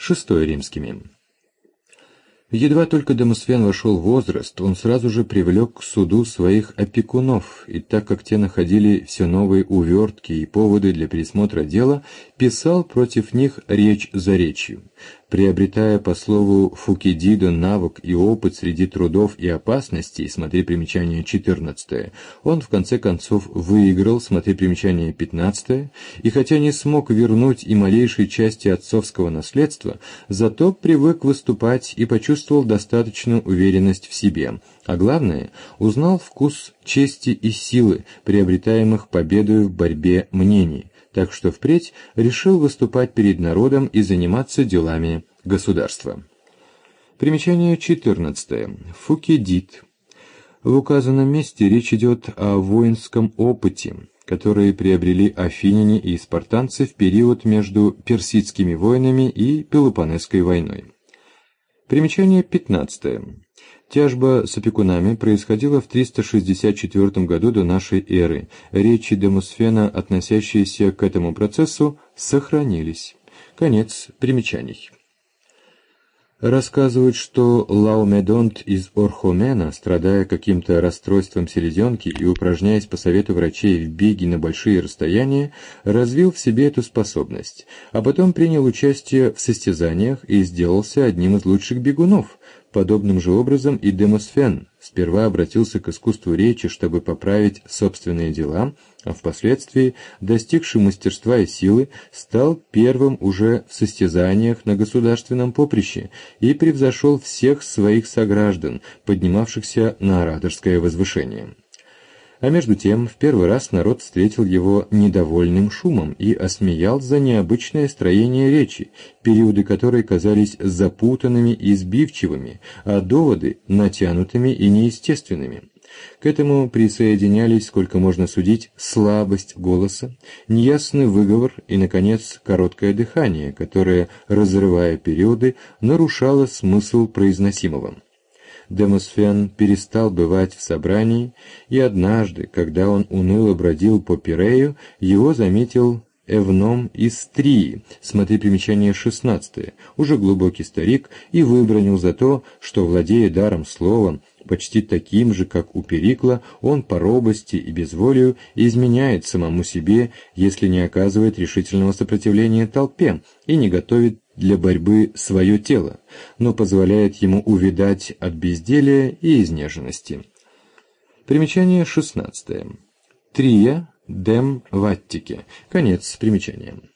VI римскими. Едва только Демосфен вошел в возраст, он сразу же привлек к суду своих опекунов, и так как те находили все новые увертки и поводы для пересмотра дела, писал против них речь за речью. Приобретая по слову Фукидидо навык и опыт среди трудов и опасностей, смотри примечание 14, он в конце концов выиграл, смотри примечание 15, и хотя не смог вернуть и малейшей части отцовского наследства, зато привык выступать и почувствовал достаточную уверенность в себе, а главное, узнал вкус чести и силы, приобретаемых победою в борьбе мнений, так что впредь решил выступать перед народом и заниматься делами государства. Примечание 14. Фукидид. В указанном месте речь идет о воинском опыте, который приобрели афиняне и спартанцы в период между персидскими войнами и Пелопоннесской войной. Примечание 15. Тяжба с опекунами происходила в 364 году до нашей эры. Речи Демосфена, относящиеся к этому процессу, сохранились. Конец примечаний. Рассказывают, что Лаомедонт из Орхомена, страдая каким-то расстройством селезенки и упражняясь по совету врачей в беге на большие расстояния, развил в себе эту способность, а потом принял участие в состязаниях и сделался одним из лучших бегунов. Подобным же образом и Демосфен сперва обратился к искусству речи, чтобы поправить собственные дела, а впоследствии, достигший мастерства и силы, стал первым уже в состязаниях на государственном поприще и превзошел всех своих сограждан, поднимавшихся на ораторское возвышение. А между тем, в первый раз народ встретил его недовольным шумом и осмеял за необычное строение речи, периоды которой казались запутанными и сбивчивыми, а доводы натянутыми и неестественными. К этому присоединялись, сколько можно судить, слабость голоса, неясный выговор и, наконец, короткое дыхание, которое, разрывая периоды, нарушало смысл произносимого. Демосфен перестал бывать в собрании, и однажды, когда он уныло бродил по Пирею, его заметил Эвном из Стрии, смотри примечание 16, уже глубокий старик, и выбранил за то, что, владея даром слова, почти таким же, как у Перикла, он по робости и безволию изменяет самому себе, если не оказывает решительного сопротивления толпе и не готовит для борьбы свое тело, но позволяет ему увядать от безделия и изнеженности. Примечание 16. Трия дем ваттике. Конец примечания.